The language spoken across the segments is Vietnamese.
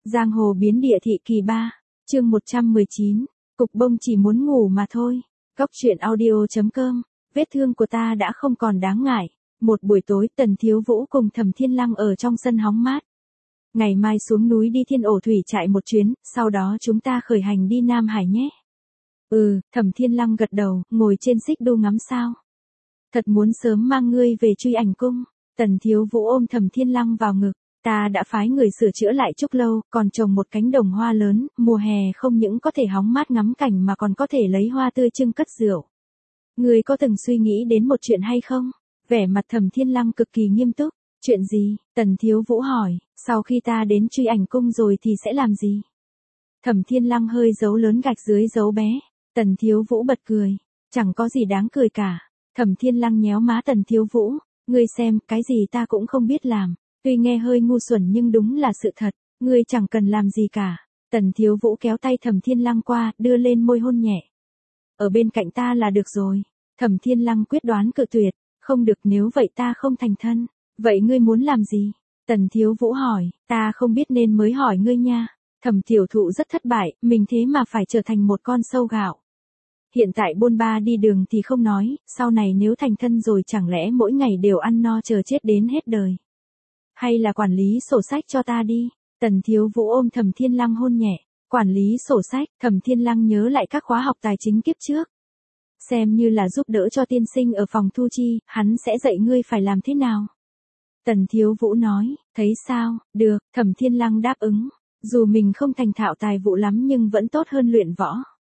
Giang hồ biến địa thị kỳ 3, chương 119, Cục Bông chỉ muốn ngủ mà thôi. Góc truyện audio.com, vết thương của ta đã không còn đáng ngại. Một buổi tối Tần Thiếu Vũ cùng Thẩm Thiên Lăng ở trong sân hóng mát. Ngày mai xuống núi đi Thiên Ổ Thủy Trại một chuyến, sau đó chúng ta khởi hành đi Nam Hải nhé. Thẩm Thiên Lăng gật đầu, ngồi trên xích đu ngắm sao. Thật muốn sớm mang ngươi về Truy Ảnh Cung. Tần Thiếu Vũ ôm Thẩm Thiên Lăng vào ngực. Ta đã phái người sửa chữa lại Trúc Lâu, còn trồng một cánh đồng hoa lớn, mùa hè không những có thể hóng mát ngắm cảnh mà còn có thể lấy hoa tươi trưng cất rượu. Ngươi có từng suy nghĩ đến một chuyện hay không? Vẻ mặt Thẩm Thiên Lăng cực kỳ nghiêm túc. Chuyện gì? Tần Thiếu Vũ hỏi, sau khi ta đến Truy Ảnh Cung rồi thì sẽ làm gì? Thẩm Thiên Lăng hơi dấu lớn gạch dưới dấu bé. Tần Thiếu Vũ bật cười. Chẳng có gì đáng cười cả. Thẩm Thiên Lăng nhéo má Tần Thiếu Vũ. Ngươi xem, cái gì ta cũng không biết làm. Tuy nghe hơi ngu xuẩn nhưng đúng là sự thật, ngươi chẳng cần làm gì cả. Tần Thiếu Vũ kéo tay Thẩm Thiên Lăng qua, đưa lên môi hôn nhẹ. Ở bên cạnh ta là được rồi. Thẩm Thiên Lăng quyết đoán cự tuyệt, không được, nếu vậy ta không thành thân. Vậy ngươi muốn làm gì? Tần Thiếu Vũ hỏi, ta không biết nên mới hỏi ngươi nha. Thẩm Tiểu Thụ rất thất bại, mình thế mà phải trở thành một con sâu gạo. Hiện tại bôn ba đi đường thì không nói, sau này nếu thành thân rồi chẳng lẽ mỗi ngày đều ăn no chờ chết đến hết đời. Hay là quản lý sổ sách cho ta đi. Tần Thiếu Vũ ôm Thẩm Thiên Lăng hôn nhẹ. Quản lý sổ sách. Thẩm Thiên Lăng nhớ lại các khóa học tài chính kiếp trước. Xem như là giúp đỡ cho tiên sinh ở phòng thu chi, hắn sẽ dạy ngươi phải làm thế nào. Tần Thiếu Vũ nói, thấy sao? Được. Thẩm Thiên Lăng đáp ứng. Dù mình không thành thạo tài vụ lắm nhưng vẫn tốt hơn luyện võ.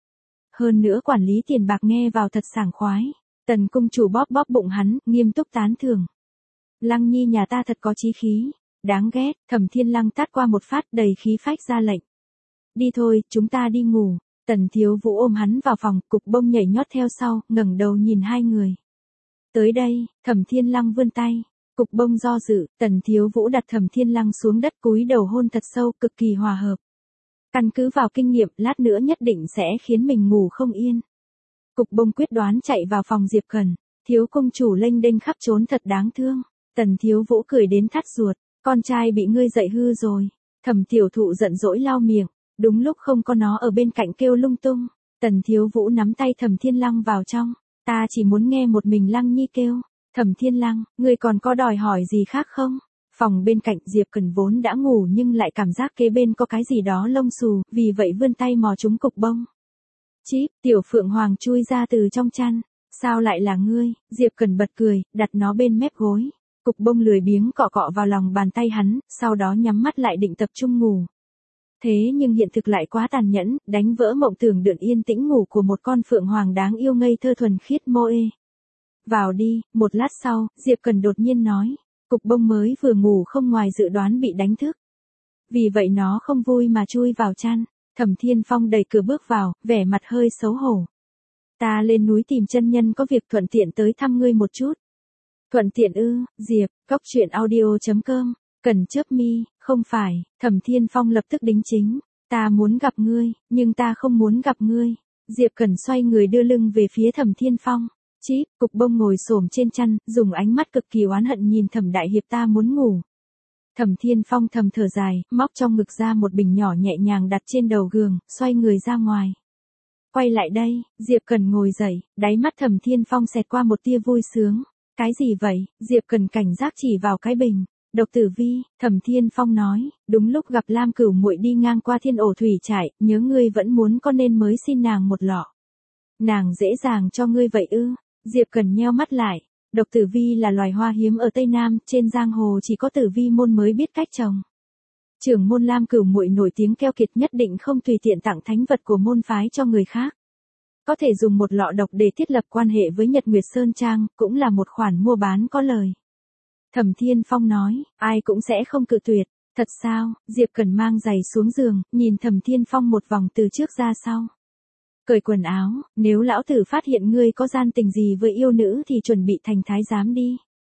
Hơn nữa quản lý tiền bạc nghe vào thật sảng khoái. Tần cung chủ bóp bóp bụng hắn, nghiêm túc tán thưởng. Lăng nhi nhà ta thật có chí khí. Đáng ghét. Thẩm Thiên Lăng tát qua một phát, đầy khí phách ra lệnh. Đi thôi, chúng ta đi ngủ. Tần Thiếu Vũ ôm hắn vào phòng, Cục Bông nhảy nhót theo sau, ngẩng đầu nhìn hai người. Tới đây. Thẩm Thiên Lăng vươn tay. Cục Bông do dự, Tần Thiếu Vũ đặt Thẩm Thiên Lăng xuống đất, cúi đầu hôn thật sâu, cực kỳ hòa hợp. Căn cứ vào kinh nghiệm, lát nữa nhất định sẽ khiến mình ngủ không yên. Cục Bông quyết đoán chạy vào phòng Diệp Cẩn. Thiếu công chủ lênh đênh khắp trốn thật đáng thương. Tần Thiếu Vũ cười đến thắt ruột. Con trai bị ngươi dạy hư rồi. Thẩm Tiểu Thụ giận dỗi lau miệng. Đúng lúc không có nó ở bên cạnh kêu lung tung. Tần Thiếu Vũ nắm tay Thẩm Thiên Lăng vào trong. Ta chỉ muốn nghe một mình Lăng nhi kêu. Thẩm Thiên Lăng, ngươi còn có đòi hỏi gì khác không? Phòng bên cạnh Diệp Cẩn vốn đã ngủ nhưng lại cảm giác kế bên có cái gì đó lông xù, vì vậy vươn tay mò trúng Cục Bông. Chíp, Tiểu Phượng Hoàng chui ra từ trong chăn. Sao lại là ngươi? Diệp Cẩn bật cười, đặt nó bên mép gối. Cục Bông lười biếng cọ cọ vào lòng bàn tay hắn, sau đó nhắm mắt lại định tập trung ngủ. Thế nhưng hiện thực lại quá tàn nhẫn, đánh vỡ mộng tưởng đượn yên tĩnh ngủ của một con phượng hoàng đáng yêu ngây thơ thuần khiết mô ê. Vào đi. Một lát sau, Diệp Cẩn đột nhiên nói. Cục Bông mới vừa ngủ không ngoài dự đoán bị đánh thức. Vì vậy nó không vui mà chui vào chăn. Thẩm Thiên Phong đẩy cửa bước vào, vẻ mặt hơi xấu hổ. Ta lên núi tìm chân nhân có việc thuận tiện tới thăm ngươi một chút. Thuận tiện ư? Diệp, góc truyện audio.com, Cần chớp mi, không phải. Thẩm Thiên Phong lập tức đính chính. Ta muốn gặp ngươi, nhưng ta không muốn gặp ngươi. Diệp Cẩn xoay người đưa lưng về phía Thẩm Thiên Phong. Chíp, Cục Bông ngồi xổm trên chăn, dùng ánh mắt cực kỳ oán hận nhìn Thẩm đại hiệp, ta muốn ngủ. Thẩm Thiên Phong thầm thở dài, móc trong ngực ra một bình nhỏ nhẹ nhàng đặt trên đầu giường, xoay người ra ngoài. Quay lại đây. Diệp Cẩn ngồi dậy, đáy mắt Thẩm Thiên Phong xẹt qua một tia vui sướng. Cái gì vậy? Diệp Cẩn cảnh giác chỉ vào cái bình. Độc Tử Vi. Thẩm Thiên Phong nói, đúng lúc gặp Lam Cửu muội đi ngang qua Thiên Ổ Thủy Trại, nhớ ngươi vẫn muốn có nên mới xin nàng một lọ. Nàng dễ dàng cho ngươi vậy ư? Diệp Cẩn nheo mắt lại. Độc Tử Vi là loài hoa hiếm ở Tây Nam, trên giang hồ chỉ có Tử Vi môn mới biết cách trồng. Trưởng môn Lam Cửu muội nổi tiếng keo kiệt, nhất định không tùy tiện tặng thánh vật của môn phái cho người khác. Có thể dùng một lọ độc để thiết lập quan hệ với Nhật Nguyệt Sơn Trang, cũng là một khoản mua bán có lời. Thẩm Thiên Phong nói, ai cũng sẽ không cự tuyệt. Thật sao? Diệp Cẩn mang giày xuống giường, nhìn Thẩm Thiên Phong một vòng từ trước ra sau. Cởi quần áo, nếu lão tử phát hiện ngươi có gian tình gì với yêu nữ thì chuẩn bị thành thái giám đi.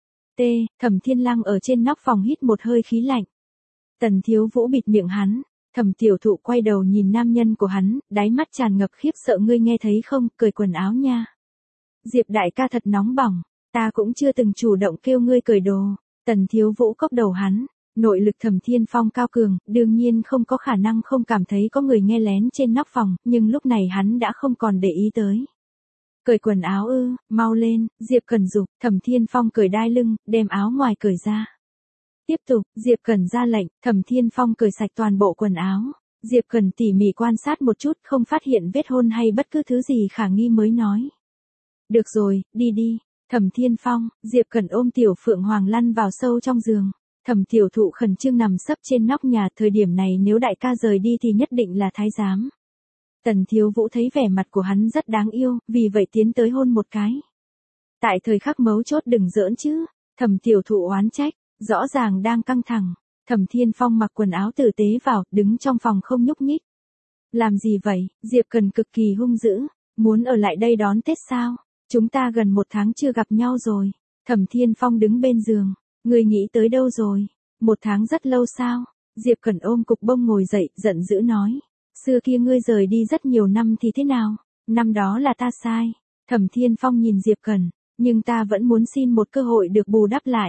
Thẩm Thiên Lăng ở trên nóc phòng hít một hơi khí lạnh. Tần Thiếu Vũ bịt miệng hắn. Thẩm Tiểu Thụ quay đầu nhìn nam nhân của hắn, đáy mắt tràn ngập khiếp sợ, ngươi nghe thấy không, cởi quần áo nha. Diệp đại ca thật nóng bỏng, ta cũng chưa từng chủ động kêu ngươi cởi đồ. Tần Thiếu Vũ cốc đầu hắn. Nội lực Thẩm Thiên Phong cao cường, đương nhiên không có khả năng không cảm thấy có người nghe lén trên nóc phòng, nhưng lúc này hắn đã không còn để ý tới. Cởi quần áo ư, mau lên, Diệp Cẩn giục, Thẩm Thiên Phong cởi đai lưng, đem áo ngoài cởi ra. Tiếp tục, Diệp Cẩn ra lệnh, Thẩm Thiên Phong cởi sạch toàn bộ quần áo. Diệp Cẩn tỉ mỉ quan sát một chút, không phát hiện vết hôn hay bất cứ thứ gì khả nghi mới nói. Được rồi, đi đi. Thẩm Thiên Phong, Diệp Cẩn ôm Tiểu Phượng Hoàng lăn vào sâu trong giường. Thẩm Tiểu Thụ khẩn trương nằm sấp trên nóc nhà, thời điểm này nếu đại ca rời đi thì nhất định là thái giám. Tần Thiếu Vũ thấy vẻ mặt của hắn rất đáng yêu, vì vậy tiến tới hôn một cái. Tại thời khắc mấu chốt đừng giỡn chứ, Thẩm Tiểu Thụ oán trách, rõ ràng đang căng thẳng. Thẩm Thiên Phong mặc quần áo tử tế vào, đứng trong phòng không nhúc nhích. Làm gì vậy, Diệp Cẩn cực kỳ hung dữ, muốn ở lại đây đón Tết sao? Chúng ta gần 1 tháng chưa gặp nhau rồi. Thẩm Thiên Phong đứng bên giường, người nghĩ tới đâu rồi? 1 tháng rất lâu sao? Diệp Cẩn ôm cục bông ngồi dậy, giận dữ nói. Xưa kia ngươi rời đi rất nhiều năm thì thế nào? Năm đó là ta sai. Thẩm Thiên Phong nhìn Diệp Cẩn, nhưng ta vẫn muốn xin một cơ hội được bù đắp lại.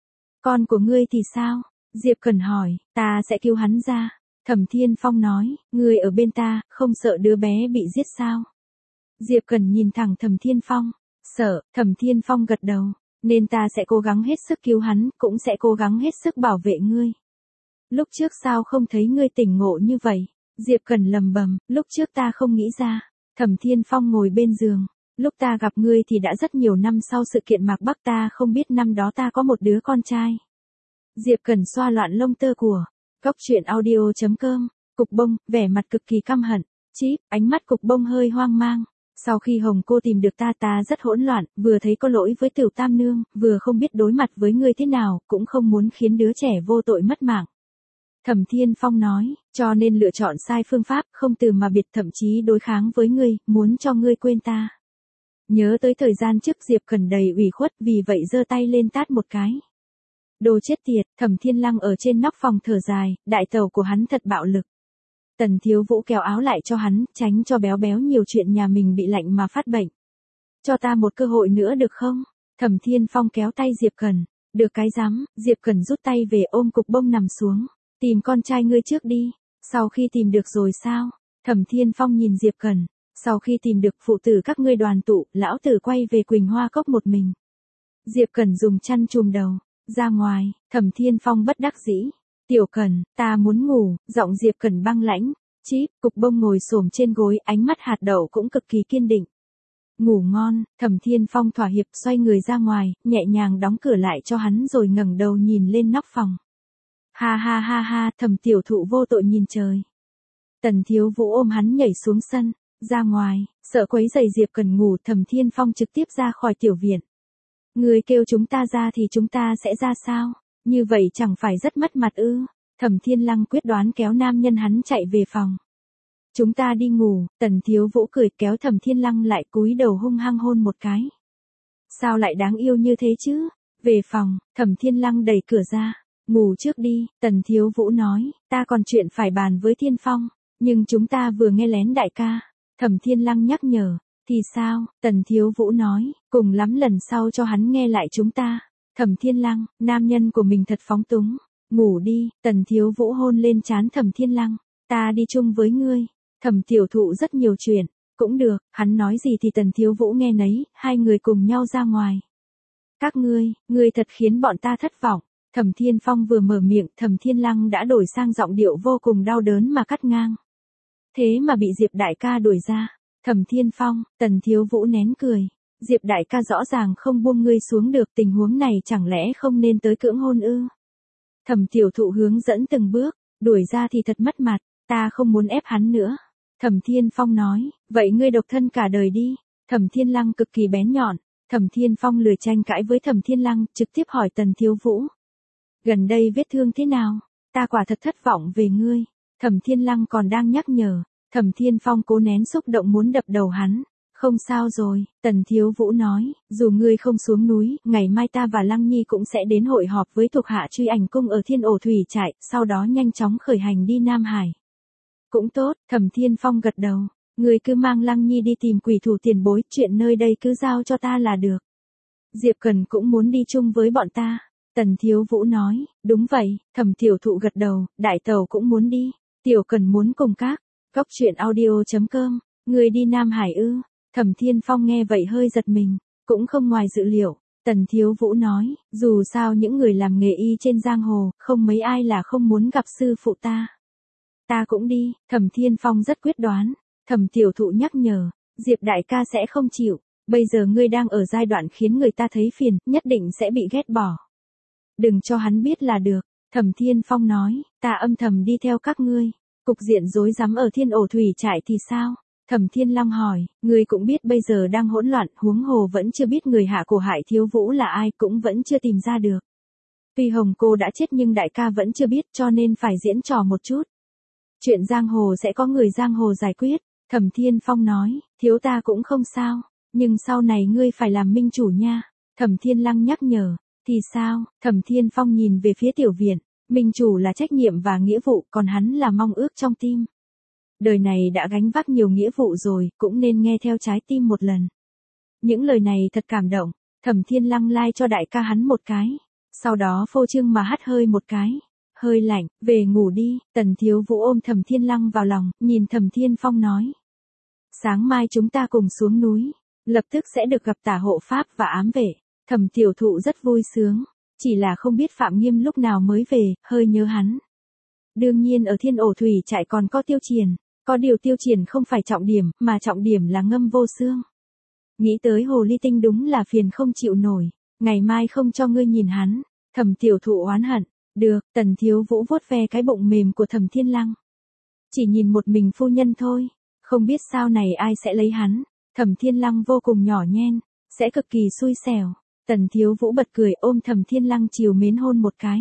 Con của ngươi thì sao? Diệp Cẩn hỏi, ta sẽ cứu hắn ra. Thẩm Thiên Phong nói, ngươi ở bên ta, không sợ đứa bé bị giết sao? Diệp Cẩn nhìn thẳng Thẩm Thiên Phong, sợ, Thẩm Thiên Phong gật đầu, nên ta sẽ cố gắng hết sức cứu hắn, cũng sẽ cố gắng hết sức bảo vệ ngươi. Lúc trước sao không thấy ngươi tỉnh ngộ như vậy? Diệp Cẩn lầm bầm, lúc trước ta không nghĩ ra. Thẩm Thiên Phong ngồi bên giường, lúc ta gặp ngươi thì đã rất nhiều năm sau sự kiện Mạc Bắc, ta không biết năm đó ta có một đứa con trai. Diệp Cẩn xoa loạn lông tơ của. Cốc truyện audio.com, cục bông, vẻ mặt cực kỳ căm hận. Chíp, ánh mắt cục bông hơi hoang mang. Sau khi Hồng cô tìm được ta rất hỗn loạn, vừa thấy có lỗi với Tiểu Tam Nương, vừa không biết đối mặt với ngươi thế nào, cũng không muốn khiến đứa trẻ vô tội mất mạng. Thẩm Thiên Phong nói, cho nên lựa chọn sai phương pháp, không từ mà biệt, thậm chí đối kháng với ngươi, muốn cho ngươi quên ta. Nhớ tới thời gian trước Diệp Cẩn đầy ủy khuất, vì vậy giơ tay lên tát một cái. Đồ chết tiệt, Thẩm Thiên Lăng ở trên nóc phòng thở dài, đại tẩu của hắn thật bạo lực. Tần Thiếu Vũ kéo áo lại cho hắn, tránh cho béo béo nhiều chuyện nhà mình bị lạnh mà phát bệnh. Cho ta một cơ hội nữa được không? Thẩm Thiên Phong kéo tay Diệp Cẩn. Được cái rắm, Diệp Cẩn rút tay về ôm cục bông nằm xuống. Tìm con trai ngươi trước đi. Sau khi tìm được rồi sao? Thẩm Thiên Phong nhìn Diệp Cẩn. Sau khi tìm được phụ tử các ngươi đoàn tụ, lão tử quay về Quỳnh Hoa Cốc một mình. Diệp Cẩn dùng chăn trùm đầu. Ra ngoài, Thẩm Thiên Phong bất đắc dĩ. Tiểu Cẩn, ta muốn ngủ, giọng Diệp Cẩn băng lãnh. Chíp, cục bông ngồi xổm trên gối, ánh mắt hạt đậu cũng cực kỳ kiên định. Ngủ ngon, Thẩm Thiên Phong thỏa hiệp xoay người ra ngoài, nhẹ nhàng đóng cửa lại cho hắn rồi ngẩng đầu nhìn lên nóc phòng. Ha ha ha ha, Thẩm Tiểu Thụ vô tội nhìn trời. Tần Thiếu Vũ ôm hắn nhảy xuống sân, ra ngoài, sợ quấy rầy Diệp Cẩn ngủ, Thẩm Thiên Phong trực tiếp ra khỏi tiểu viện. Người kêu chúng ta ra thì chúng ta sẽ ra sao? Như vậy chẳng phải rất mất mặt ư? Thẩm Thiên Lăng quyết đoán kéo nam nhân hắn chạy về phòng. Chúng ta đi ngủ, Tần Thiếu Vũ cười kéo Thẩm Thiên Lăng lại cúi đầu hung hăng hôn một cái. Sao lại đáng yêu như thế chứ? Về phòng, Thẩm Thiên Lăng đẩy cửa ra. Ngủ trước đi, Tần Thiếu Vũ nói, ta còn chuyện phải bàn với Thiên Phong, nhưng chúng ta vừa nghe lén đại ca. Thẩm Thiên Lăng nhắc nhở, thì sao? Tần Thiếu Vũ nói, cùng lắm lần sau cho hắn nghe lại chúng ta. Thẩm Thiên Lăng, nam nhân của mình thật phóng túng. Ngủ đi, Tần Thiếu Vũ hôn lên trán Thẩm Thiên Lăng. Ta đi chung với ngươi. Thẩm Tiểu Thụ rất nhiều chuyện. Cũng được, hắn nói gì thì Tần Thiếu Vũ nghe nấy, hai người cùng nhau ra ngoài. Các ngươi thật khiến bọn ta thất vọng. Thẩm Thiên Phong vừa mở miệng, Thẩm Thiên Lăng đã đổi sang giọng điệu vô cùng đau đớn mà cắt ngang. Thế mà bị Diệp đại ca đuổi ra. Thẩm Thiên Phong, Tần Thiếu Vũ nén cười. Diệp đại ca rõ ràng không buông ngươi xuống được, tình huống này chẳng lẽ không nên tới cưỡng hôn ư? Thẩm Tiểu Thụ hướng dẫn từng bước, đuổi ra thì thật mất mặt, ta không muốn ép hắn nữa. Thẩm Thiên Phong nói, vậy ngươi độc thân cả đời đi. Thẩm Thiên Lăng cực kỳ bén nhọn. Thẩm Thiên Phong lười tranh cãi với Thẩm Thiên Lăng, trực tiếp hỏi Tần Thiếu Vũ. Gần đây vết thương thế nào? Ta quả thật thất vọng về ngươi. Thẩm Thiên Lăng còn đang nhắc nhở. Thẩm Thiên Phong cố nén xúc động muốn đập đầu hắn. Không sao rồi, Tần Thiếu Vũ nói, dù ngươi không xuống núi, ngày mai ta và Lăng Nhi cũng sẽ đến hội họp với thuộc hạ Truy Ảnh Cung ở Thiên Ổ Thủy Trại, sau đó nhanh chóng khởi hành đi Nam Hải. Cũng tốt, Thẩm Thiên Phong gật đầu, ngươi cứ mang Lăng Nhi đi tìm quỷ thủ tiền bối, chuyện nơi đây cứ giao cho ta là được. Diệp Cẩn cũng muốn đi chung với bọn ta. Tần Thiếu Vũ nói, đúng vậy, Thẩm Tiểu Thụ gật đầu, đại tẩu cũng muốn đi, Tiểu Cần muốn cùng các. Góc truyện audio.com, người đi Nam Hải ư? Thẩm Thiên Phong nghe vậy hơi giật mình, cũng không ngoài dự liệu. Tần Thiếu Vũ nói, dù sao những người làm nghề y trên giang hồ, không mấy ai là không muốn gặp sư phụ ta. Ta cũng đi, Thẩm Thiên Phong rất quyết đoán. Thẩm Tiểu Thụ nhắc nhở, Diệp đại ca sẽ không chịu, bây giờ ngươi đang ở giai đoạn khiến người ta thấy phiền, nhất định sẽ bị ghét bỏ. Đừng cho hắn biết là được, Thẩm Thiên Phong nói, ta âm thầm đi theo các ngươi. Cục diện rối rắm ở Thiên Ổ Thủy Trại thì sao? Thẩm Thiên Long hỏi, ngươi cũng biết bây giờ đang hỗn loạn, huống hồ vẫn chưa biết người hạ cổ hại Thiếu Vũ là ai, cũng vẫn chưa tìm ra được. Tuy Hồng cô đã chết nhưng đại ca vẫn chưa biết, cho nên phải diễn trò một chút. Chuyện giang hồ sẽ có người giang hồ giải quyết. Thẩm Thiên Phong nói, thiếu ta cũng không sao, nhưng sau này ngươi phải làm minh chủ nha. Thẩm Thiên Lăng nhắc nhở, thì sao? Thẩm Thiên Phong nhìn về phía tiểu viện, minh chủ là trách nhiệm và nghĩa vụ, còn hắn là mong ước trong tim. Đời này đã gánh vác nhiều nghĩa vụ rồi, cũng nên nghe theo trái tim một lần. Những lời này thật cảm động, Thẩm Thiên Lăng lai cho đại ca hắn một cái, sau đó phô trương mà hắt hơi một cái. Hơi lạnh, về ngủ đi, Tần Thiếu Vũ ôm Thẩm Thiên Lăng vào lòng, nhìn Thẩm Thiên Phong nói. Sáng mai chúng ta cùng xuống núi, lập tức sẽ được gặp Tả hộ pháp và ám vệ. Thẩm Tiểu Thụ rất vui sướng, chỉ là không biết Phạm Nghiêm lúc nào mới về, hơi nhớ hắn. Đương nhiên ở Thiên Ổ Thủy Trại còn có Tiêu Triển, có điều Tiêu Triển không phải trọng điểm, mà trọng điểm là Ngâm Vô Xương. Nghĩ tới Hồ Ly Tinh đúng là phiền không chịu nổi, ngày mai không cho ngươi nhìn hắn. Thẩm Tiểu Thụ oán hận. Được, Tần Thiếu Vũ vuốt ve cái bụng mềm của Thẩm Thiên Lăng. Chỉ nhìn một mình phu nhân thôi, không biết sau này ai sẽ lấy hắn. Thẩm Thiên Lăng vô cùng nhỏ nhen, sẽ cực kỳ xui xẻo. Tần Thiếu Vũ bật cười ôm Thẩm Thiên Lăng chiều mến hôn một cái.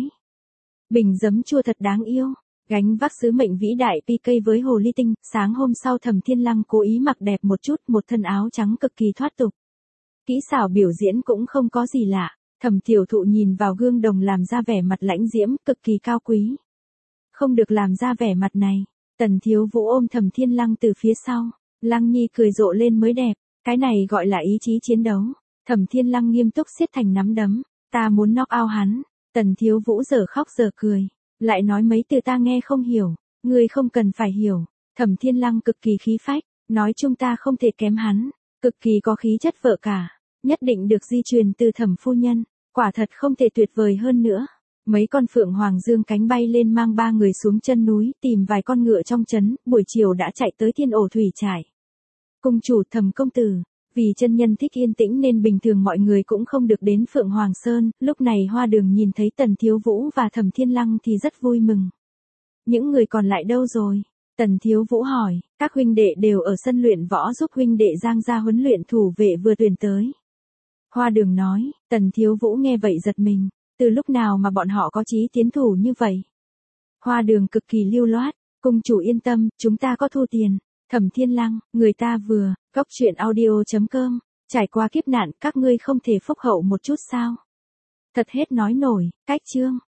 Bình giấm chua thật đáng yêu, gánh vác sứ mệnh vĩ đại PK với Hồ Ly Tinh. Sáng hôm sau Thẩm Thiên Lăng cố ý mặc đẹp một chút, một thân áo trắng cực kỳ thoát tục. Kỹ xảo biểu diễn cũng không có gì lạ. Thẩm Tiểu Thụ nhìn vào gương đồng làm ra vẻ mặt lãnh diễm, cực kỳ cao quý. Không được làm ra vẻ mặt này. Tần Thiếu Vũ ôm Thẩm Thiên Lăng từ phía sau. Lăng Nhi cười rộ lên mới đẹp, cái này gọi là ý chí chiến đấu. Thẩm Thiên Lăng nghiêm túc siết thành nắm đấm, ta muốn knock out hắn. Tần Thiếu Vũ giờ khóc giờ cười, lại nói mấy từ ta nghe không hiểu, ngươi không cần phải hiểu. Thẩm Thiên Lăng cực kỳ khí phách, nói chúng ta không thể kém hắn, cực kỳ có khí chất vợ cả. Nhất định được di truyền từ Thẩm phu nhân, quả thật không thể tuyệt vời hơn nữa. Mấy con phượng hoàng dương cánh bay lên mang ba người xuống chân núi, tìm vài con ngựa trong trấn, buổi chiều đã chạy tới Thiên Ổ Thủy Trại. Cung chủ Thẩm công tử, vì chân nhân thích yên tĩnh nên bình thường mọi người cũng không được đến Phượng Hoàng Sơn, lúc này Hoa Đường nhìn thấy Tần Thiếu Vũ và Thẩm Thiên Lăng thì rất vui mừng. Những người còn lại đâu rồi? Tần Thiếu Vũ hỏi, các huynh đệ đều ở sân luyện võ giúp huynh đệ Giang gia huấn luyện thủ vệ vừa tuyển tới. Hoa Đường nói, Tần Thiếu Vũ nghe vậy giật mình, từ lúc nào mà bọn họ có chí tiến thủ như vậy? Hoa Đường cực kỳ lưu loát, cung chủ yên tâm, chúng ta có thu tiền. Thẩm Thiên Lăng, người ta vừa, góc truyện audio.com, trải qua kiếp nạn, các ngươi không thể phúc hậu một chút sao? Thật hết nói nổi, cách chương.